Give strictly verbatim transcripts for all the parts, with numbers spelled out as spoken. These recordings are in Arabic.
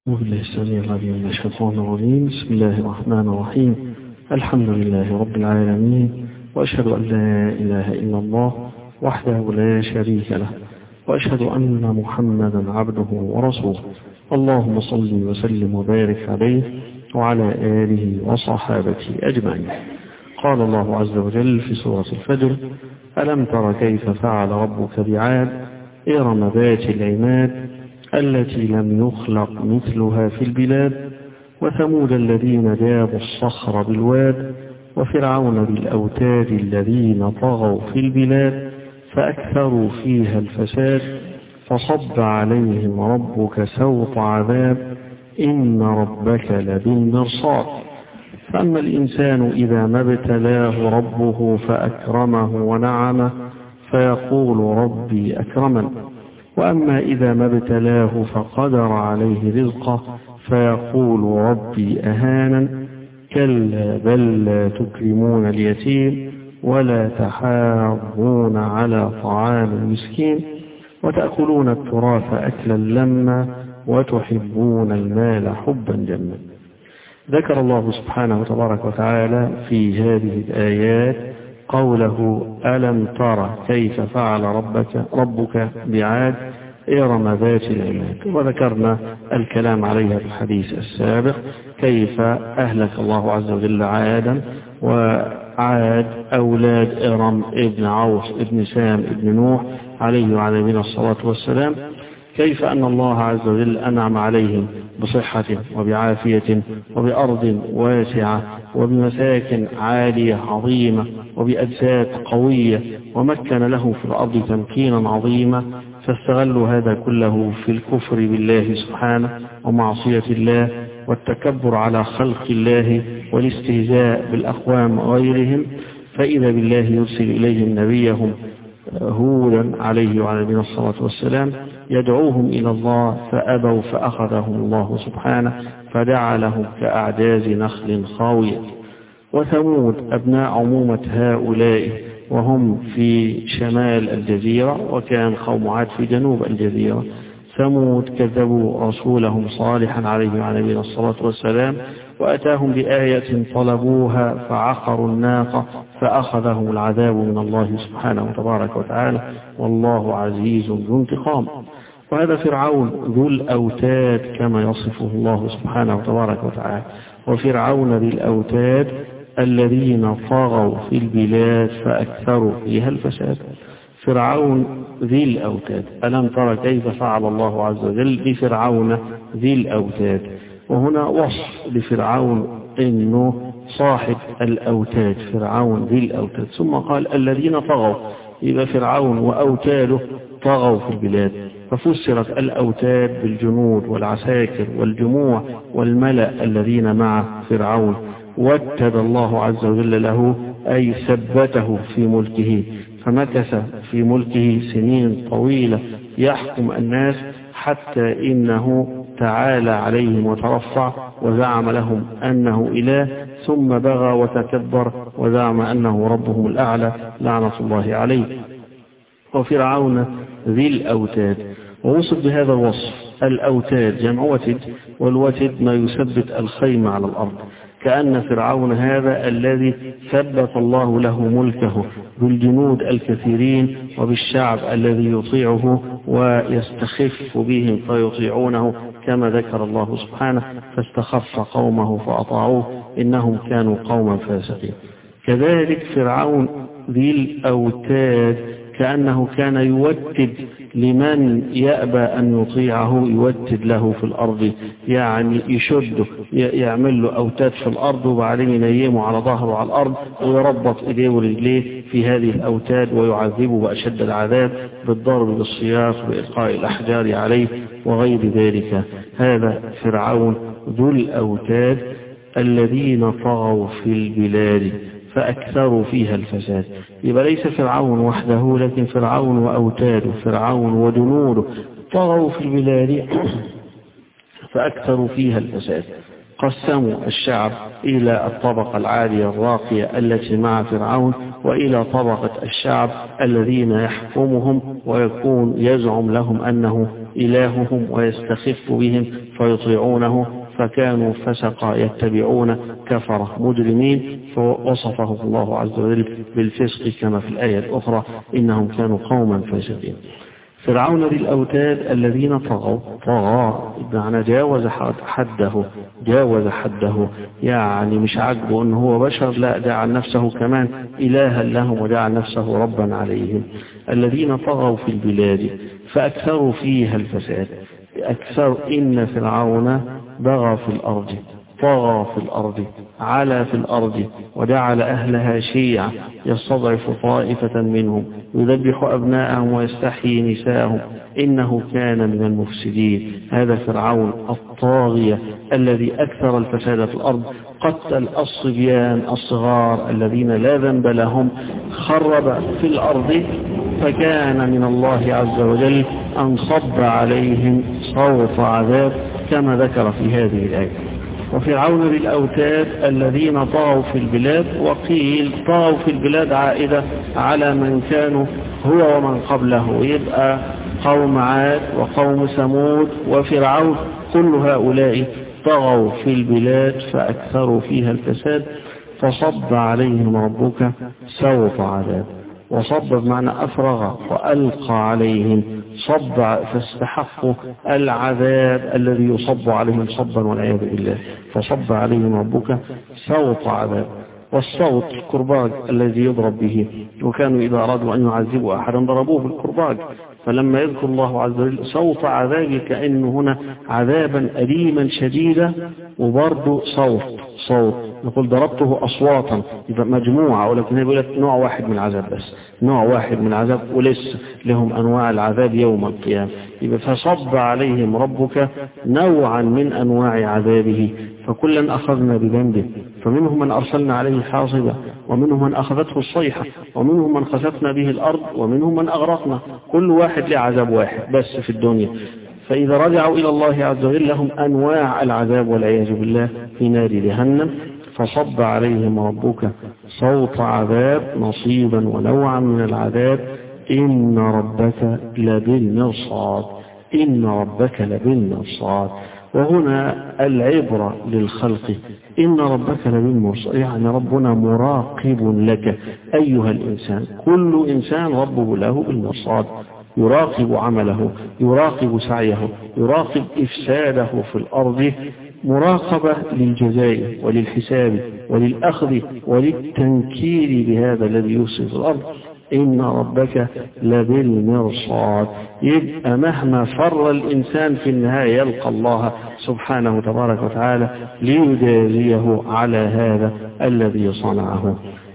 أعوذ بالله السميع العليم من الشيطان الرجيم. بسم الله الرحمن الرحيم. الحمد لله رب العالمين، وأشهد أن لا إله إلا الله وحده لا شريك له، وأشهد أن محمدا عبده ورسوله. اللهم صل وسلم وبارك عليه وعلى آله وصحابته أجمعين. قال الله عز وجل في سورة الفجر: ألم تر كيف فعل ربك بعاد إرم ذات العماد التي لم يخلق مثلها في البلاد، وثمود الذين جابوا الصخر بالواد، وفرعون بالأوتاد الذين طغوا في البلاد فأكثروا فيها الفساد، فصب عليهم ربك سوط عذاب إن ربك لبالمرصاد. فأما الإنسان إذا ما ابتلاه ربه فأكرمه ونعمه فيقول ربي أكرمن، وأما إذا ما ابتلاه فقدر عليه رزقه فيقول ربي أهانا. كلا بل لا تكرمون اليتيم ولا تحاضون على طعام المسكين وتأكلون التراث أكلا لما وتحبون المال حبا جما. ذكر الله سبحانه وتبارك وتعالى في هذه الآيات قوله: ألم تر كيف فعل ربك, ربك بعاد إرم ذات العماد. وذكرنا الكلام عليها في الحديث السابق، كيف أهلك الله عز وجل عادا، وعاد أولاد إرم ابن عوص ابن سام ابن نوح عليه وعلى نبينا الصلاة والسلام، كيف أن الله عز وجل أنعم عليهم بصحة وبعافية وبأرض واسعة وبمساكن عالية عظيمة وبأجساد قوية، ومكن له في الأرض تمكينا عظيما، فاستغلوا هذا كله في الكفر بالله سبحانه ومعصية الله والتكبر على خلق الله والاستهزاء بالأقوام غيرهم. فإذا بالله يرسل إليهم نبيهم هودا عليه وعلى نبينا الصلاة والسلام يدعوهم إلى الله فأبوا، فأخذهم الله سبحانه فجعلهم كأعجاز نخل خاوية. وثمود أبناء عمومة هؤلاء وهم في شمال الجزيرة، وكان قوم عاد في جنوب الجزيرة. ثمود كذبوا رسولهم صالحا عليه وعلى نبينا الصلاة والسلام، وأتاهم بآية طلبوها فعقروا الناقة فأخذهم العذاب من الله سبحانه وتبارك وتعالى، والله عزيز ذو انتقام. وهذا فرعون ذو الأوتاد كما يصفه الله سبحانه وتبارك وتعالى. وفرعون ذي الأوتاد الذين طغوا في البلاد فأكثروا فيها الفساد. فرعون ذي الأوتاد. ألم تر كيف فعل الله عز وجل بفرعون ذي الأوتاد. وهنا وصف لفرعون إنه صاحب الأوتاد، فرعون ذي الأوتاد. ثم قال الذين طغوا، يبقى فرعون وأوتاده طغوا في البلاد، ففسرت الأوتاد بالجنود والعساكر والجموع والملأ الذين مع فرعون. وتد الله عز وجل له أي ثبته في ملكه، فمكث في ملكه سنين طويلة يحكم الناس، حتى إنه تعالى عليهم وترفع وزعم لهم أنه إله، ثم بغى وتكبر وزعم أنه ربهم الأعلى لعنة الله عليه. وفرعون ذي الأوتاد، ووصف بهذا الوصف الأوتاد جمع وتد، والوتد ما يثبت الخيمة على الأرض، كأن فرعون هذا الذي ثبت الله له ملكه بالجنود الكثيرين وبالشعب الذي يطيعه ويستخف بهم فيطيعونه، كما ذكر الله سبحانه: فاستخف قومه فأطاعوه إنهم كانوا قوما فاسقين. كذلك فرعون ذي الأوتاد كأنه كان يوتد لمن يأبى أن يطيعه، يوتد له في الأرض، يعني يشده، يعمل له أوتاد في الأرض وبعدين ينيمه على ظهره على الأرض ويربط إيديه ورجليه في هذه الأوتاد ويعذبه بأشد العذاب بالضرب بالسياط وإلقاء الأحجار عليه وغير ذلك. هذا فرعون ذو الأوتاد الذين طغوا في البلاد فأكثروا فيها الفساد. يبقى ليس فرعون وحده، لكن فرعون وأوتاده، فرعون وجنوده طغوا في البلاد فأكثروا فيها الفساد. قسموا الشعب إلى الطبقة العالية الراقية التي مع فرعون، وإلى طبقة الشعب الذين يحكمهم ويكون يزعم لهم أنه إلههم ويستخف بهم فيطيعونه، فكانوا فسقا يتبعون كفرة مجرمين، فوصفه الله عز وجل بالفسق كما في الآية الأخرى إنهم كانوا قوما فاسقين. فرعون ذي الأوتاد الذين طغوا، طغى بمعنى جاوز حده، جاوز حده، يعني مش عاجبه أنه هو بشر، لا جعل نفسه كمان إلها لهم وجعل نفسه ربا عليهم. الذين طغوا في البلاد فأكثروا فيها الفساد. أكثر إن فرعون بغى في الأرض، طغى في الأرض، علا في الأرض، وجعل أهلها شيعا يستضعف طائفة منهم يذبح أبناءهم ويستحيي نساءهم إنه كان من المفسدين. هذا فرعون الطاغية الذي أكثر الفساد في الأرض، قتل الصبيان الصغار الذين لا ذنب لهم، خرب في الأرض، فكان من الله عز وجل أن صب عليهم صوت عذاب كما ذكر في هذه الآية. وفرعون ذي الأوتاد الذين طغوا في البلاد، وقيل طغوا في البلاد عائدة على من كانوا هو ومن قبله، يبقى قوم عاد وقوم ثمود وفرعون، كل هؤلاء طغوا في البلاد فأكثروا فيها الفساد، فصب عليهم ربك سوط عذاب. وصب بمعنى أفرغ وألقى عليهم، صب فاستحقوا العذاب الذي يصب عليهم صبا والعياذ بالله، فصب عليهم ربك سوط عذاب. والصوت كرباج الذي يضرب به، وكانوا إذا أرادوا أن يعذبوا أحدا ضربوه بالكرباج، فلما يذكر الله عز وجل صوت عذاب كأنه هنا عذابا أليما شديدا، وبرضه صوت صوت نقول ضربته أصواتا، يبقى مجموعة، ولكن يقول لك نوع واحد من العذاب بس، نوع واحد من العذاب، ولسه لهم أنواع العذاب يوم القيامة. يبقى فصب عليهم ربك نوعا من أنواع عذابه، فكلا أخذنا بذنبه، فمنهم من أرسلنا عليه حاصبا، ومنهم من أخذته الصيحة، ومنهم من خسفنا به الأرض، ومنهم من أغرقنا، كل واحد له عذاب واحد بس في الدنيا. فإذا رجعوا إلى الله عز وجل لهم أنواع العذاب والعياذ بالله في نار جهنم. فصب عليهم ربك صوت عذاب، نصيبا ونوعا من العذاب، إن ربك لبالمرصاد، إن ربك لبالمرصاد. وهنا العبرة للخلق، إن ربك لبالمرصاد، يعني ربنا مراقب لك أيها الإنسان، كل إنسان ربه له بالمرصاد، يراقب عمله، يراقب سعيه، يراقب إفساده في الأرض، مراقبة للجزاء وللحساب وللأخذ وللتنكير بهذا الذي يفسد في الأرض. إن ربك لبالمرصاد، يبقى مهما فر الإنسان في النهاية يلقى الله سبحانه تبارك وتعالى ليجازيه على هذا الذي صنعه.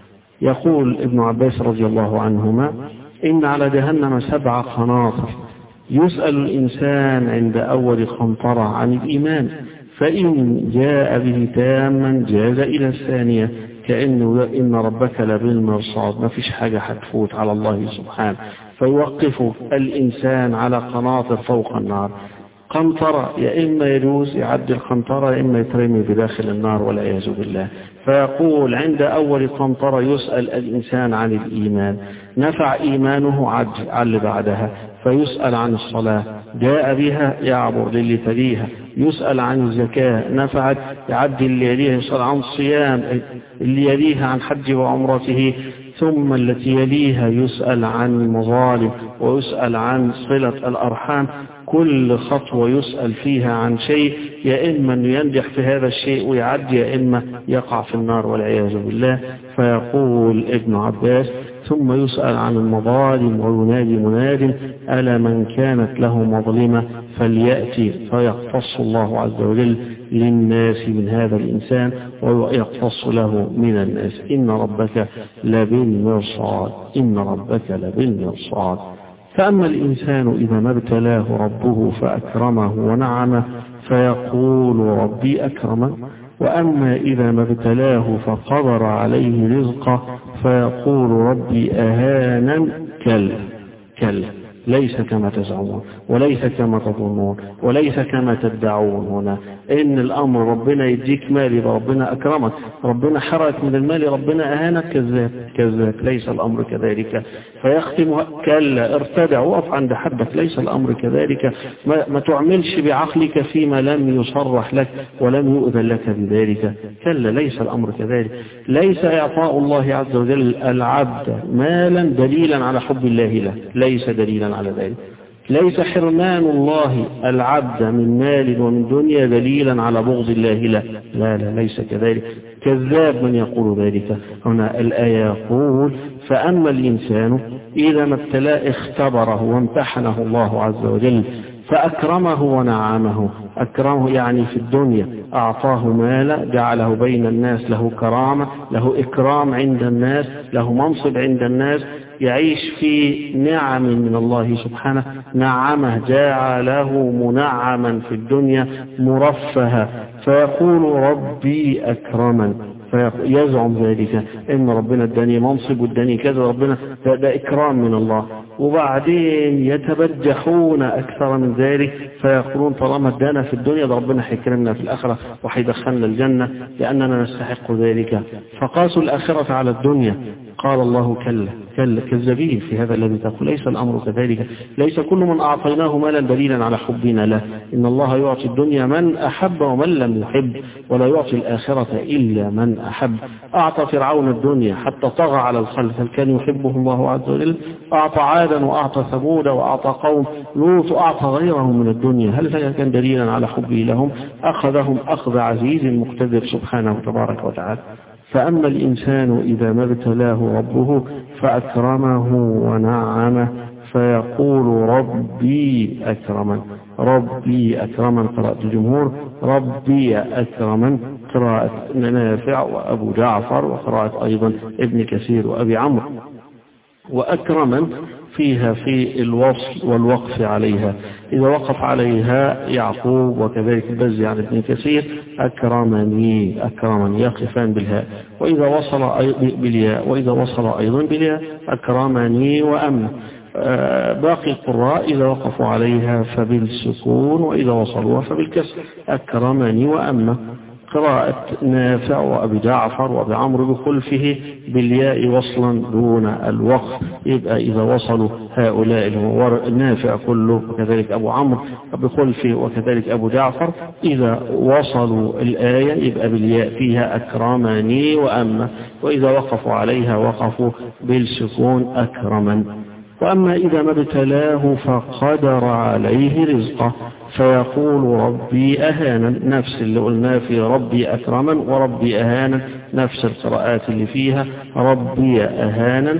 يقول ابن عباس رضي الله عنهما: إن على جهنم سبع قناطر، يسأل الإنسان عند أول قنطرة عن الإيمان، فإن جاء به تاما جاز إلى الثانية، كأنه إن ربك لبالمرصاد، ما فيش حاجة هتفوت على الله سبحانه، فيوقف الإنسان على قناطر فوق النار. قنطرة يا إما يجوز يعدي القنطرة، يا إما يترمي بداخل النار والعياذ بالله. فيقول عند أول قنطرة يسأل الإنسان عن الإيمان، نفع إيمانه عد على بعدها، فيسأل عن الصلاة، جاء بها يعبر للي تليها، يسأل عن الزكاة، نفعت يعدي اللي يليها، يسأل عن الصيام اللي يليها عن حج وعمرته، ثم التي يليها يسأل عن المظالم، ويسأل عن صلة الأرحام، كل خطوة يسأل فيها عن شيء، يا إما أن ينجح في هذا الشيء ويعدي، يا إما يقع في النار والعياذ بالله. فيقول ابن عباس: ثم يسأل عن المظالم، وينادي مناد: ألا من كانت له مظلمة فليأتي، فيقتص الله عز وجل للناس من هذا الإنسان ويقتص له من الناس. إن ربك لبالمرصاد، إن ربك لبالمرصاد. فأما الإنسان إذا ما ابتلاه ربه فأكرمه ونعمه فيقول ربي أكرمن، وأما إذا ما ابتلاه فقدر عليه رزقه فيقول ربي أهانن. كلا كلا، ليس كما تزعمون وليس كما تظنون وليس كما تدعون هنا إن الأمر ربنا يديك مال يبقى ربنا أكرمك، ربنا حرك من المال ربنا أهانك، كذاب كذاب، ليس الأمر كذلك. فيختم كلا ارتدع وقف عند حدك، ليس الأمر كذلك. ما, ما تعملش بعقلك فيما لم يصرح لك ولم يؤذن لك بذلك، كلا ليس الأمر كذلك. ليس إعطاء الله عز وجل العبد مالا دليلا على حب الله له، ليس دليلا على ذلك. ليس حرمان الله العبد من مال ومن دنيا دليلا على بغض الله له، لا لا ليس كذلك، كذاب من يقول ذلك. هنا الآية يقول فأما الإنسان إذا ما ابتلاه اختبره وامتحنه الله عز وجل فأكرمه ونعمه. أكرمه يعني في الدنيا أعطاه مالا جعله بين الناس له كرامة، له إكرام عند الناس، له منصب عند الناس، يعيش في نعم من الله سبحانه، نعمه جعله منعما في الدنيا مرفها، فيقول ربي أكرمن، فيزعم ذلك إن ربنا اداني منصب واداني كذا، ربنا ده, ده إكرام من الله. وبعدين يتبجحون أكثر من ذلك فيقولون طالما ادانا في الدنيا ده ربنا حيكرمنا في الآخرة وحيدخلنا الجنة لأننا نستحق ذلك. فقاسوا الآخرة على الدنيا. قال الله كلا كلا كذابين في هذا الذي تقول، ليس الأمر كذلك. ليس كل من أعطيناه مالا دليلا على حبنا له، إن الله يعطي الدنيا من أحب ومن لم يحب، ولا يعطي الآخرة إلا من أحب. أعطى فرعون الدنيا حتى طغى على الخلق، هل كان يحبه الله عز وجل؟ أعطى عادا وأعطى ثمود وأعطى قوم لوط وأعطى غيرهم من الدنيا، هل كان دليلا على حبه لهم؟ أخذهم أخذ عزيز مقتدر سبحانه تبارك وتعالى. فأما الإنسان إذا ما ابتلاه ربه فأكرمه ونعمه فيقول ربي أكرمن، ربي أكرمن قراءة الجمهور، ربي أكرمن قراءة نافع وأبو جعفر وقراءة أيضا ابن كثير وأبي عمرو. وأكرمن فيها في الوصل والوقف عليها، إذا وقف عليها يعقوب وكذلك البزي عن ابن كثير أكرمني أكرمني يقفان بالهاء، وإذا وصل بالياء وإذا وصل أيضا بالياء أكرمني وأما. باقي القراء إذا وقفوا عليها فبالسكون وإذا وصلوا فبالكسر أكرمني وأما. قراءة نافع وأبي جعفر وأبي عمرو بخلفه بالياء وصلا دون الوقف، يبقى إذا وصلوا هؤلاء النافع كله وكذلك أبو عمرو بخلفه وكذلك أبو جعفر إذا وصلوا الآية يبقى بالياء فيها أكرمني وأما، وإذا وقفوا عليها وقفوا بالسكون أكرمن. وأما إذا ما ابتلاه فقدر عليه رزقه فيقول ربي أهانا، نفس اللي قلنا في ربي أكرما وربي أهانا، نفس القراءات اللي فيها ربي أهانا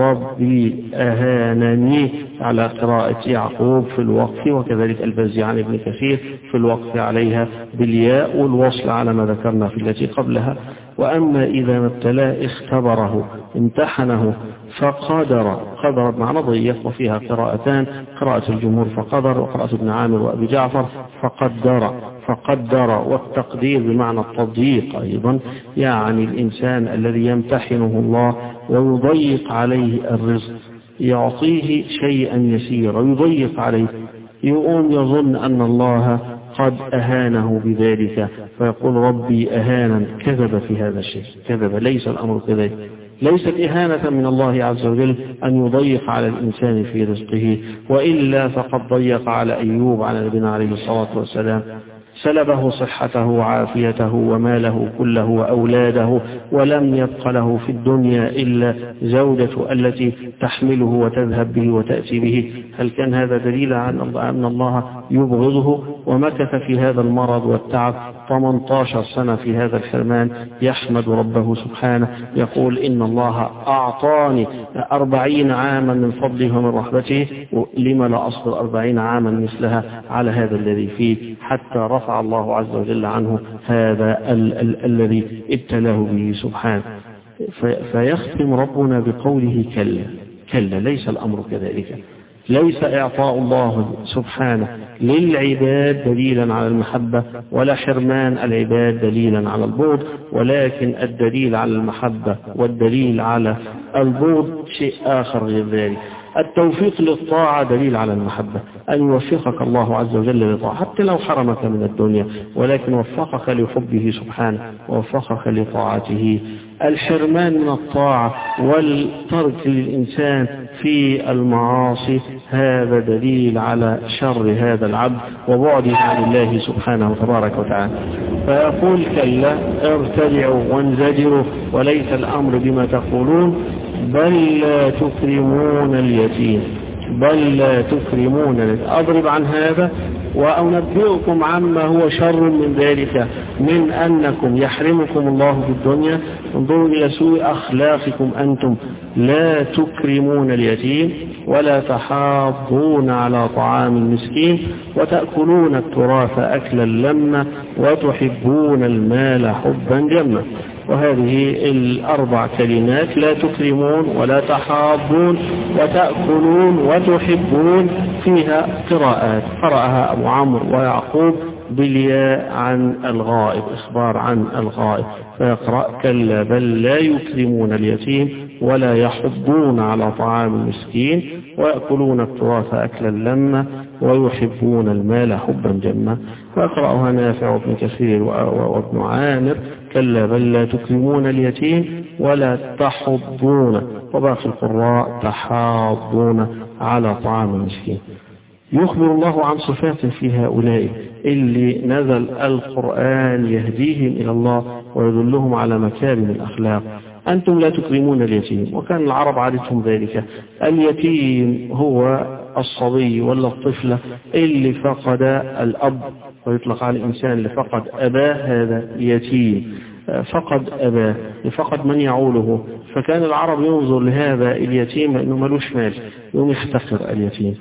ربي أهانني على قراءة يعقوب في الوقف وكذلك البزي عن ابن كثير في الوقف عليها بالياء والوصل على ما ذكرنا في التي قبلها. وأما إذا ما ابتلاه اختبره امتحنه فقدر، قدر بمعنى ضيق، وفيها قراءتان، قراءة الجمهور فقدر وقراءة ابن عامر وأبي جعفر فقدر فقدر، والتقدير بمعنى التضييق أيضا، يعني الإنسان الذي يمتحنه الله ويضيق عليه الرزق، يعطيه شيئا يسيرا يضيق عليه، يقوم يظن أن الله قد أهانه بذلك فيقول ربي أهانا، كذب في هذا الشيء، كذب، ليس الأمر كذلك. ليست إهانة من الله عز وجل أن يضيق على الإنسان في رزقه، وإلا فقد ضيق على أيوب على نبينا عليه الصلاة والسلام، سلبه صحته وعافيته وماله كله وأولاده، ولم يبق له في الدنيا إلا زوجته التي تحمله وتذهب به وتأتي به. هل كان هذا دليل عن أن الله يبغضه؟ ومكث في هذا المرض والتعب ثمانية عشر سنة في هذا الحرمان يحمد ربه سبحانه، يقول إن الله أعطاني أربعين عاما من فضله ومن رحمته، لما لا أصبر أربعين عاما مثلها على هذا الذي فيه، حتى رفع الله عز وجل عنه هذا ال ال الذي ابتلاه به سبحانه. فيختم ربنا بقوله كلا كلا، ليس الأمر كذلك. ليس إعطاء الله سبحانه للعباد دليلا على المحبة، ولا حرمان العباد دليلا على البغض، ولكن الدليل على المحبة والدليل على البغض شيء آخر غير ذلك. التوفيق للطاعة دليل على المحبة، أن يوفقك الله عز وجل للطاعة حتى لو حرمك من الدنيا، ولكن وفقك لحبه سبحانه ووفقك لطاعته. الحرمان من الطاعة والترك للإنسان في المعاصي هذا دليل على شر هذا العبد وبعده عن الله سبحانه تبارك وتعالى. فيقول كلا ارتدعوا وانزجروا وليس الأمر بما تقولون بل لا تكرمون اليتيم بل لا تكرمون اليتيم. أضرب عن هذا وأنبئكم عما هو شر من ذلك، من أنكم يحرمكم الله في الدنيا. انظروا إلى سوء أخلاقكم أنتم، لا تكرمون اليتيم ولا تحاضون على طعام المسكين وتأكلون التراث أكلا لما وتحبون المال حبا جما. وهذه الأربع كلمات، لا تكرمون ولا تحاضون وتأكلون وتحبون، فيها قراءات قرأها أبو عمرو ويعقوب بالياء عن الغائب، إخبار عن الغائب، فيقرأ كلا بل لا يكرمون اليتيم ولا يحضون على طعام المسكين ويأكلون التراث أكلا لما ويحبون المال حبا جما. فيقرأها نافع وابن كثير وابن عامر كلا بل لا تكرمون اليتيم ولا تحضون، وباقي القراء تحاضون على طعام المسكين. يخبر الله عن صفات في هؤلاء اللي نزل القرآن يهديهم إلى الله ويدلهم على مكارم الأخلاق. أنتم لا تكرمون اليتيم، وكان العرب عادتهم ذلك. اليتيم هو الصبي ولا الطفلة اللي فقد الأب، ويطلق على الإنسان اللي فقد أباه هذا يتيم، فقد أباه، فقد من يعوله. فكان العرب ينظر لهذا اليتيم أنه ملوش مال، يوم يحتقر اليتيم،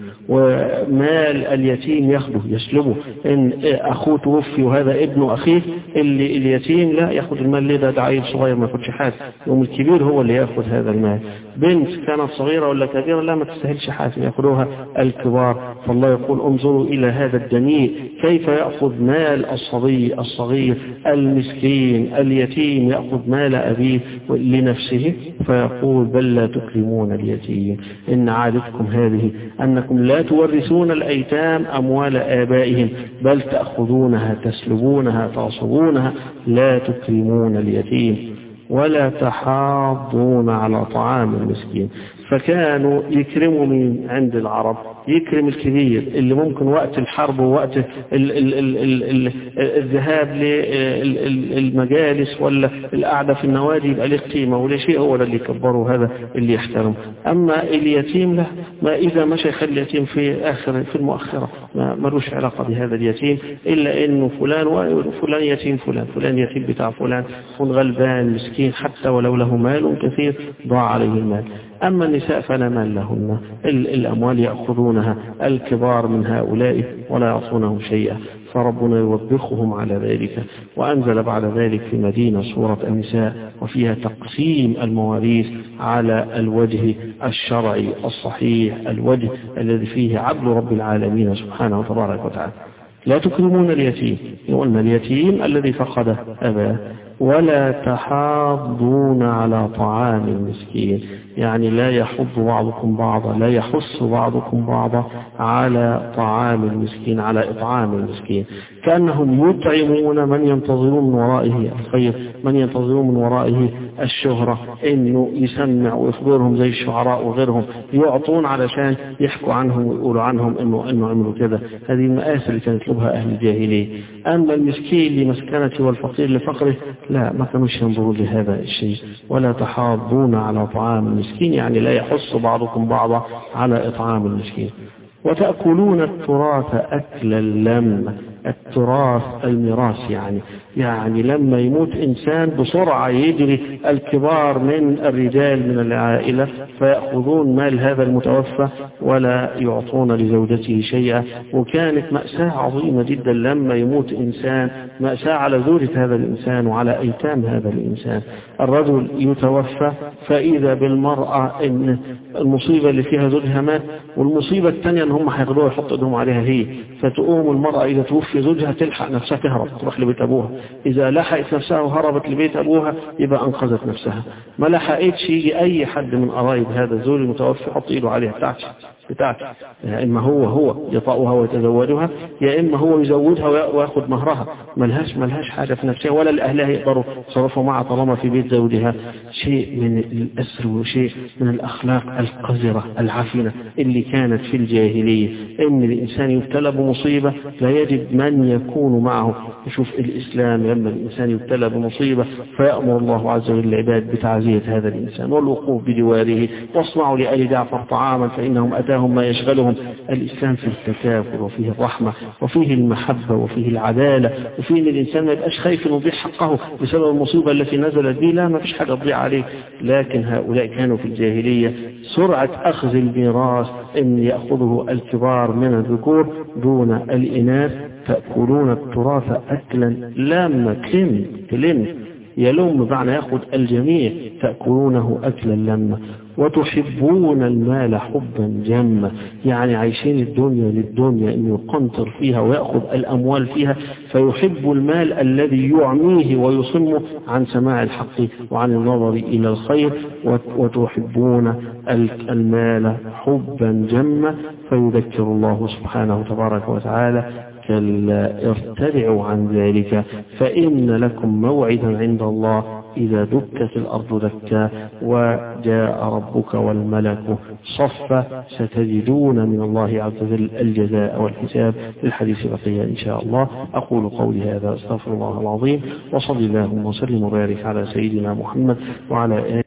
ومال اليتيم ياخده يسلبه. إن أخوه توفي وهذا ابن أخيه، اللي اليتيم لا ياخد المال، ليه؟ ده عيل صغير ما ياخدش حاجة، يوم الكبير هو اللي ياخد هذا المال. بنت كانت صغيرة ولا كبيرة لا ما تستاهلش حاجة، ياخدوها الكبار. فالله يقول انظروا إلى هذا الدنيء كيف يأخذ مال الصبي الصغير المسكين اليتيم، يأخذ مال أبيه لنفسه. فيقول بل لا تكرمون اليتيم، إن عادتكم هذه أنكم لا تورثون الأيتام أموال آبائهم بل تأخذونها تسلبونها تعصبونها، لا تكرمون اليتيم ولا تحاضون على طعام المسكين. فكانوا يكرموا من عند العرب، يكرم الكبير اللي ممكن وقت الحرب ووقت ال ال ال ال ال الذهاب للمجالس ولا القعدة في النوادي يبقى له قيمة ولا شيء، هو اللي يكبره هذا اللي يحترم. أما اليتيم له ما إذا مشى يخلي اليتيم في آخر في المؤخرة، ما ملوش علاقة بهذا اليتيم إلا إنه فلان وفلان يتيم فلان فلان يتيم بتاع فلان، يكون غلبان مسكين حتى ولو له مال كثير ضاع عليه المال. أما النساء فلا مال لهن، الأموال يأخذونها الكبار من هؤلاء ولا يعطونهم شيئا. فربنا يوبخهم على ذلك، وأنزل بعد ذلك في مدينة سورة النساء وفيها تقسيم المواريث على الوجه الشرعي الصحيح، الوجه الذي فيه عدل رب العالمين سبحانه وتبارك وتعالى. لا تكرمون اليتيم، قلنا اليتيم الذي فقد أباه، ولا تحاضون على طعام المسكين، يعني لا يحض بعضكم بعضا، لا يحث بعضكم بعضا على طعام المسكين، على إطعام المسكين، كأنهم يطعمون من ينتظرون من ورائه الخير، من ينتظرون من ورائه الشهرة، إنه يسمع ويخبرهم زي الشعراء وغيرهم، يعطون علشان يحكوا عنهم ويقولوا عنهم إنه إنه عملوا كذا. هذه المآسي اللي كانت يطلبها أهل الجاهلية. أما المسكين لمسكنته والفقير لفقره لا، ما كانوش ينظروا لهذا الشيء. ولا تحاضون على طعام المسكين، يعني لا يحث بعضكم بعضا على إطعام المسكين. وتأكلون التراث أكلا لما، التراث الميراث، يعني يعني لما يموت إنسان بسرعة يجري الكبار من الرجال من العائلة فيأخذون مال هذا المتوفى ولا يعطون لزوجته شيئا. وكانت مأساة عظيمة جدا لما يموت إنسان، مأساة على زوجة هذا الإنسان وعلى أيتام هذا الإنسان. الرجل يتوفى فإذا بالمرأة إن المصيبة اللي فيها زوجها مات، والمصيبة الثانية إن هم هياخدوها يحطوا ايدهم عليها هي، فتقوم المرأة إذا توفي في زوجها تلحق نفسها تهرب تروح لبيت أبوها، إذا لحقت نفسها وهربت لبيت أبوها يبقى أنقذت نفسها. ما لحقتش يجي أي حد من قرايب هذا الزوج المتوفي يحط إيده عليها بتاعتي بتاعتي، يا إما هو هو يطأها ويتزوجها، يا إما هو يزودها ويأخذ مهرها. ملهاش ملهاش حاجة في نفسها، ولا الأهلها يقدروا يصرفوا معها طالما في بيت زوجها. شيء من الأسر وشيء من الأخلاق القذرة العفنة اللي كانت في الجاهلية، إن الإنسان يبتلى بمصيبة لا يجد من يكون معه. يشوف الإسلام لما الإنسان يبتلى بمصيبة فيأمر الله عز وجل العباد بتعزية هذا الإنسان والوقوف بجواره، واصنعوا لآل جعفر طعاما فإنهم أتاهم ما يشغلهم. الإسلام فيه التكافل وفيه الرحمة وفيه المحبة وفيه العدالة، وفيه إن الإنسان ما يبقاش خايف إنه يضيع حقه بسبب المصيبة التي نزلت به، لا ما فيش حاجة تضيع عليه. لكن هؤلاء كانوا في الجاهلية سرعة أخذ الميراث إن يأخذه الكبار من الذكور دون الإناث. تأكلون التراث أكلا لما تلم تلم يلوم بمعنى يأخذ الجميع، تأكلونه أكلا لما. وتحبون المال حبا جما، يعني عايشين الدنيا للدنيا إنه يقنطر فيها ويأخذ الأموال فيها، فيحب المال الذي يعميه ويصمه عن سماع الحق وعن النظر إلى الخير. وتحبون المال حبا جما، فيذكر الله سبحانه تبارك وتعالى كلا ارتدعوا عن ذلك فإن لكم موعدا عند الله إذا دكت الأرض دكا وجاء ربك والملك صفا ستجدون من الله عز وجل الجزاء والحساب. الحديث بقية إن شاء الله. أقول قولي هذا أستغفر الله العظيم، وصلى الله وسلم وبارك على سيدنا محمد وعلى آله